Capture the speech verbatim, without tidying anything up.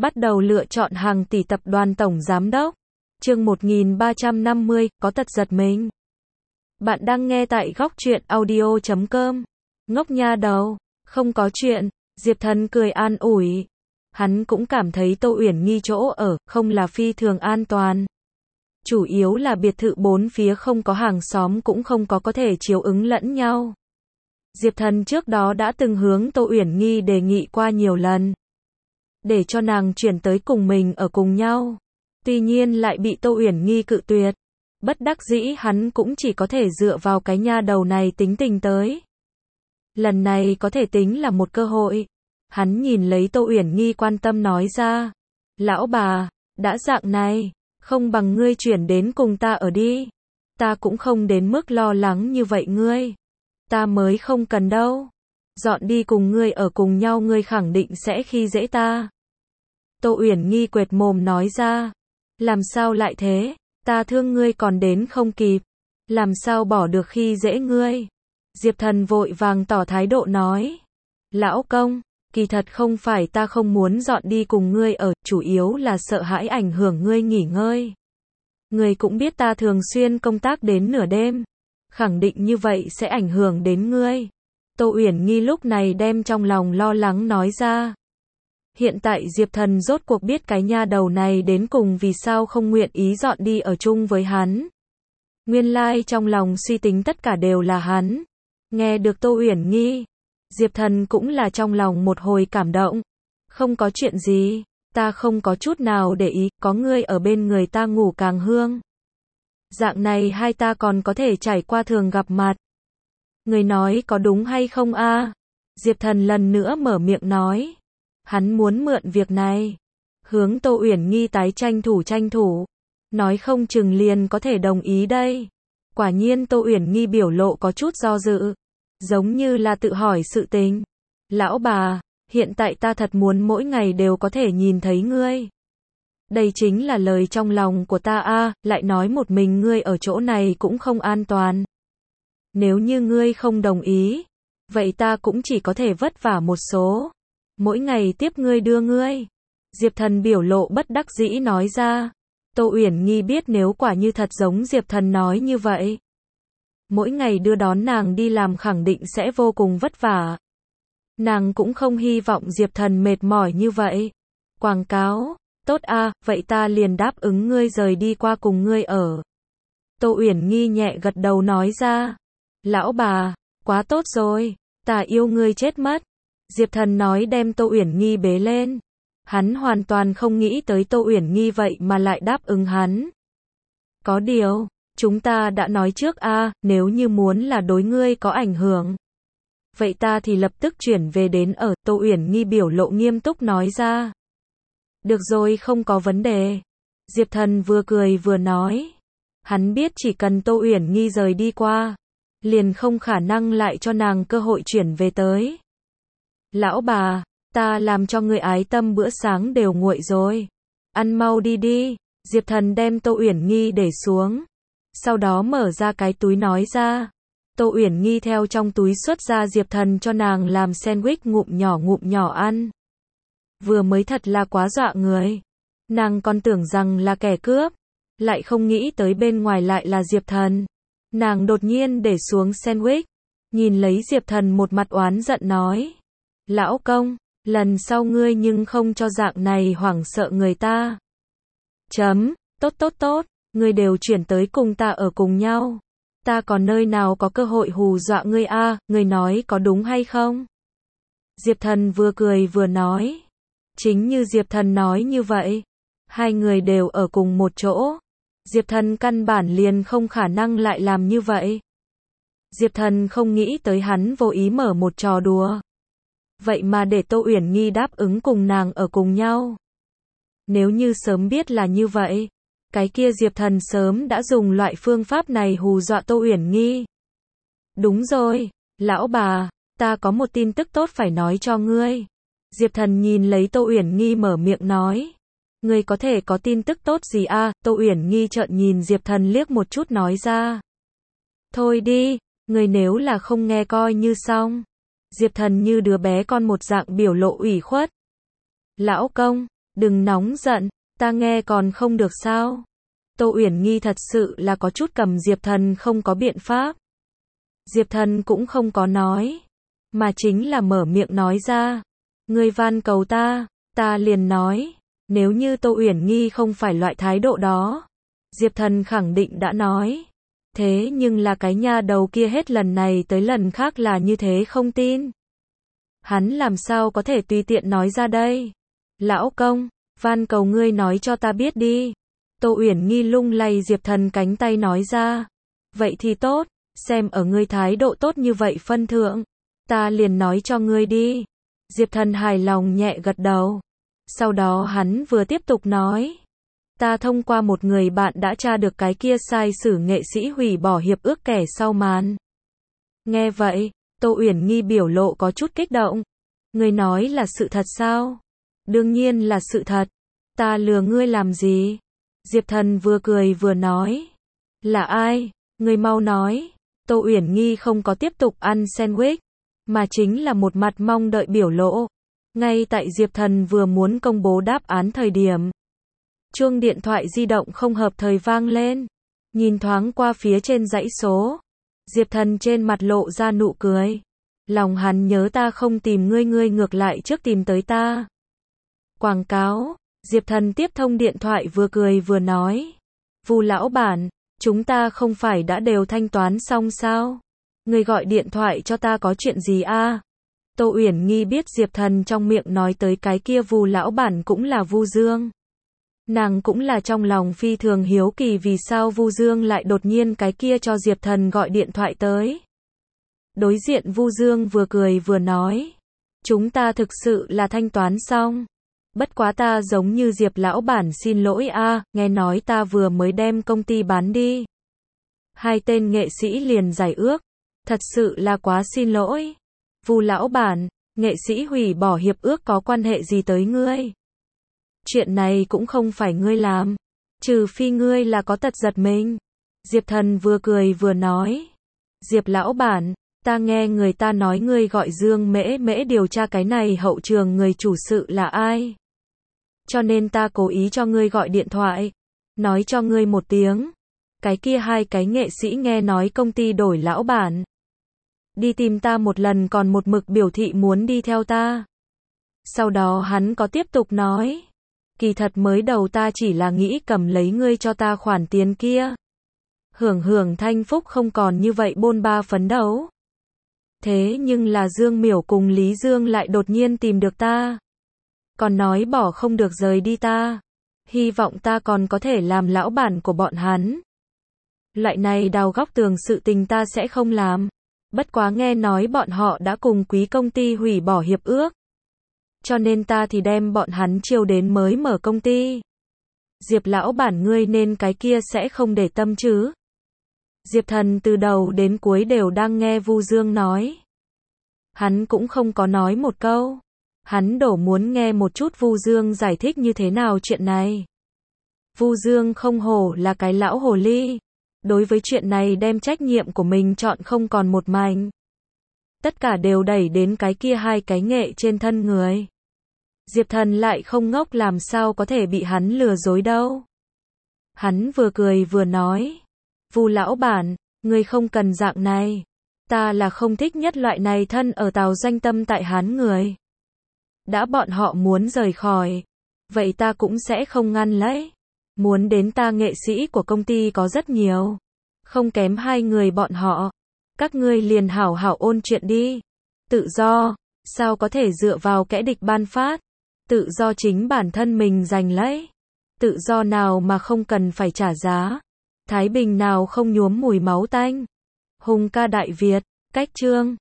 Bắt đầu lựa chọn hàng tỷ tập đoàn tổng giám đốc. Chương một nghìn ba trăm năm mươi, có tật giật mình. Bạn đang nghe tại góc truyện audio chấm com. Ngốc nha đầu, không có chuyện, Diệp Thần cười an ủi. Hắn cũng cảm thấy Tô Uyển Nghi chỗ ở, không là phi thường an toàn. Chủ yếu là biệt thự bốn phía không có hàng xóm cũng không có có thể chiếu ứng lẫn nhau. Diệp Thần trước đó đã từng hướng Tô Uyển Nghi đề nghị qua nhiều lần. Để cho nàng chuyển tới cùng mình ở cùng nhau. Tuy nhiên lại bị Tô Uyển Nghi cự tuyệt. Bất đắc dĩ hắn cũng chỉ có thể dựa vào cái nha đầu này tính tình tới. Lần này có thể tính là một cơ hội. Hắn nhìn lấy Tô Uyển Nghi quan tâm nói ra. Lão bà, đã dạng này, không bằng ngươi chuyển đến cùng ta ở đi. Ta cũng không đến mức lo lắng như vậy ngươi. Ta mới không cần đâu. Dọn đi cùng ngươi ở cùng nhau ngươi khẳng định sẽ khi dễ ta. Tô Uyển Nghi quệt mồm nói ra. Làm sao lại thế? Ta thương ngươi còn đến không kịp. Làm sao bỏ được khi dễ ngươi? Diệp Thần vội vàng tỏ thái độ nói. Lão công, kỳ thật không phải ta không muốn dọn đi cùng ngươi ở, chủ yếu là sợ hãi ảnh hưởng ngươi nghỉ ngơi. Ngươi cũng biết ta thường xuyên công tác đến nửa đêm. Khẳng định như vậy sẽ ảnh hưởng đến ngươi. Tô Uyển Nghi lúc này đem trong lòng lo lắng nói ra. Hiện tại Diệp Thần rốt cuộc biết cái nha đầu này đến cùng vì sao không nguyện ý dọn đi ở chung với hắn. Nguyên lai trong lòng suy tính tất cả đều là hắn. Nghe được Tô Uyển Nghi, Diệp Thần cũng là trong lòng một hồi cảm động. Không có chuyện gì, ta không có chút nào để ý, có ngươi ở bên người ta ngủ càng hương. Dạng này hai ta còn có thể trải qua thường gặp mặt. Người nói có đúng hay không a? Diệp Thần lần nữa mở miệng nói. Hắn muốn mượn việc này. Hướng Tô Uyển Nghi tái tranh thủ tranh thủ. Nói không chừng liền có thể đồng ý đây. Quả nhiên Tô Uyển Nghi biểu lộ có chút do dự. Giống như là tự hỏi sự tình. Lão bà, hiện tại ta thật muốn mỗi ngày đều có thể nhìn thấy ngươi. Đây chính là lời trong lòng của ta a, lại nói một mình ngươi ở chỗ này cũng không an toàn. Nếu như ngươi không đồng ý, vậy ta cũng chỉ có thể vất vả một số. Mỗi ngày tiếp ngươi đưa ngươi. Diệp Thần biểu lộ bất đắc dĩ nói ra. Tô Uyển Nghi biết nếu quả như thật giống Diệp Thần nói như vậy. Mỗi ngày đưa đón nàng đi làm khẳng định sẽ vô cùng vất vả. Nàng cũng không hy vọng Diệp Thần mệt mỏi như vậy. Quảng cáo, tốt a, vậy ta liền đáp ứng ngươi rời đi qua cùng ngươi ở. Tô Uyển Nghi nhẹ gật đầu nói ra. Lão bà, quá tốt rồi, ta yêu ngươi chết mất. Diệp Thần nói đem Tô Uyển Nghi bế lên. Hắn hoàn toàn không nghĩ tới Tô Uyển Nghi vậy mà lại đáp ứng hắn. Có điều, chúng ta đã nói trước a, nếu như muốn là đối ngươi có ảnh hưởng. Vậy ta thì lập tức chuyển về đến ở, Tô Uyển Nghi biểu lộ nghiêm túc nói ra. Được rồi không có vấn đề. Diệp Thần vừa cười vừa nói. Hắn biết chỉ cần Tô Uyển Nghi rời đi qua, liền không khả năng lại cho nàng cơ hội chuyển về tới. Lão bà, ta làm cho người ái tâm bữa sáng đều nguội rồi. Ăn mau đi đi. Diệp Thần đem Tô Uyển Nghi để xuống. Sau đó mở ra cái túi nói ra. Tô Uyển Nghi theo trong túi xuất ra Diệp Thần cho nàng làm sandwich ngụm nhỏ ngụm nhỏ ăn. Vừa mới thật là quá dọa người. Nàng còn tưởng rằng là kẻ cướp. Lại không nghĩ tới bên ngoài lại là Diệp Thần. Nàng đột nhiên để xuống sandwich. Nhìn lấy Diệp Thần một mặt oán giận nói. Lão công, lần sau ngươi nhưng không cho dạng này hoảng sợ người ta. Chấm, tốt tốt tốt, ngươi đều chuyển tới cùng ta ở cùng nhau. Ta còn nơi nào có cơ hội hù dọa ngươi a, ngươi nói có đúng hay không? Diệp Thần vừa cười vừa nói. Chính như Diệp Thần nói như vậy. Hai người đều ở cùng một chỗ. Diệp Thần căn bản liền không khả năng lại làm như vậy. Diệp Thần không nghĩ tới hắn vô ý mở một trò đùa. Vậy mà để Tô Uyển Nghi đáp ứng cùng nàng ở cùng nhau. Nếu như sớm biết là như vậy, cái kia Diệp Thần sớm đã dùng loại phương pháp này hù dọa Tô Uyển Nghi. Đúng rồi, lão bà, ta có một tin tức tốt phải nói cho ngươi. Diệp Thần nhìn lấy Tô Uyển Nghi mở miệng nói. Ngươi có thể có tin tức tốt gì a? À? Tô Uyển Nghi trợn nhìn Diệp Thần liếc một chút nói ra. Thôi đi, ngươi nếu là không nghe coi như xong. Diệp Thần như đứa bé con một dạng biểu lộ ủy khuất. Lão công, Đừng nóng giận, ta nghe còn không được sao? Tô Uyển Nhi thật sự là có chút cầm Diệp Thần không có biện pháp. Diệp Thần cũng không có nói, mà chính là mở miệng nói ra. Ngươi van cầu ta, ta liền nói, nếu như Tô Uyển Nhi không phải loại thái độ đó, Diệp Thần khẳng định đã nói. Thế nhưng là cái nha đầu kia hết lần này tới lần khác là như thế không tin. Hắn làm sao có thể tùy tiện nói ra đây? Lão công, van cầu ngươi nói cho ta biết đi. Tô Uyển Nhi lung lay Diệp Thần cánh tay nói ra. Vậy thì tốt, xem ở ngươi thái độ tốt như vậy phân thượng, ta liền nói cho ngươi đi. Diệp Thần hài lòng nhẹ gật đầu. Sau đó hắn vừa tiếp tục nói. Ta thông qua một người bạn đã tra được cái kia sai sử nghệ sĩ hủy bỏ hiệp ước kẻ sau màn. Nghe vậy, Tô Uyển Nhi biểu lộ có chút kích động. Ngươi nói là sự thật sao? Đương nhiên là sự thật. Ta lừa ngươi làm gì? Diệp Thần vừa cười vừa nói. Là ai? Ngươi mau nói. Tô Uyển Nhi không có tiếp tục ăn sandwich, mà chính là một mặt mong đợi biểu lộ. Ngay tại Diệp Thần vừa muốn công bố đáp án thời điểm, chuông điện thoại di động không hợp thời vang lên. Nhìn thoáng qua phía trên dãy số, Diệp Thần trên mặt lộ ra nụ cười. Lòng hắn nhớ ta không tìm ngươi, ngươi ngược lại trước tìm tới ta. Quảng cáo. Diệp Thần tiếp thông điện thoại vừa cười vừa nói. Vu lão bản, chúng ta không phải đã đều thanh toán xong sao? Ngươi gọi điện thoại cho ta có chuyện gì a? À? Tô Uyển Nhi biết Diệp Thần trong miệng nói tới cái kia Vu lão bản cũng là Vu Dương. Nàng cũng là trong lòng phi thường hiếu kỳ vì sao Vu Dương lại đột nhiên cái kia cho Diệp Thần gọi điện thoại tới. Đối diện Vu Dương vừa cười vừa nói. Chúng ta thực sự là thanh toán xong. Bất quá ta giống như Diệp lão bản xin lỗi a, à, nghe nói ta vừa mới đem công ty bán đi. Hai tên nghệ sĩ liền giải ước. Thật sự là quá xin lỗi. Vu lão bản, nghệ sĩ hủy bỏ hiệp ước có quan hệ gì tới ngươi? Chuyện này cũng không phải ngươi làm, trừ phi ngươi là có tật giật mình. Diệp Thần vừa cười vừa nói. Diệp lão bản, ta nghe người ta nói ngươi gọi Dương Mễ Mễ điều tra cái này hậu trường người chủ sự là ai. Cho nên ta cố ý cho ngươi gọi điện thoại, nói cho ngươi một tiếng. Cái kia hai cái nghệ sĩ nghe nói công ty đổi lão bản, đi tìm ta một lần còn một mực biểu thị muốn đi theo ta. Sau đó hắn có tiếp tục nói. Kỳ thật mới đầu ta chỉ là nghĩ cầm lấy ngươi cho ta khoản tiền kia. Hưởng hưởng thanh phúc không còn như vậy bôn ba phấn đấu. Thế nhưng là Dương Miểu cùng Lý Dương lại đột nhiên tìm được ta. Còn nói bỏ không được rời đi ta. Hy vọng ta còn có thể làm lão bản của bọn hắn. Loại này đào góc tường sự tình ta sẽ không làm. Bất quá nghe nói bọn họ đã cùng quý công ty hủy bỏ hiệp ước. Cho nên ta thì đem bọn hắn chiêu đến mới mở công ty. Diệp lão bản ngươi nên cái kia sẽ không để tâm chứ. Diệp Thần từ đầu đến cuối đều đang nghe Vu Dương nói. Hắn cũng không có nói một câu. Hắn đổ muốn nghe một chút Vu Dương giải thích như thế nào chuyện này. Vu Dương không hổ là cái lão hồ ly. Đối với chuyện này đem trách nhiệm của mình chọn không còn một mảnh. Tất cả đều đẩy đến cái kia hai cái nghệ trên thân người. Diệp Thần lại không ngốc làm sao có thể bị hắn lừa dối đâu. Hắn vừa cười vừa nói. Vu lão bản, ngươi không cần dạng này. Ta là không thích nhất loại này thân ở tàu danh tâm tại Hán người. Đã bọn họ muốn rời khỏi, vậy ta cũng sẽ không ngăn lấy. Muốn đến ta nghệ sĩ của công ty có rất nhiều. Không kém hai người bọn họ. Các ngươi liền hảo hảo ôn chuyện đi. Tự do, sao có thể dựa vào kẻ địch ban phát. Tự do chính bản thân mình giành lấy. Tự do nào mà không cần phải trả giá. Thái bình nào không nhuốm mùi máu tanh. Hùng ca Đại Việt, cách chương.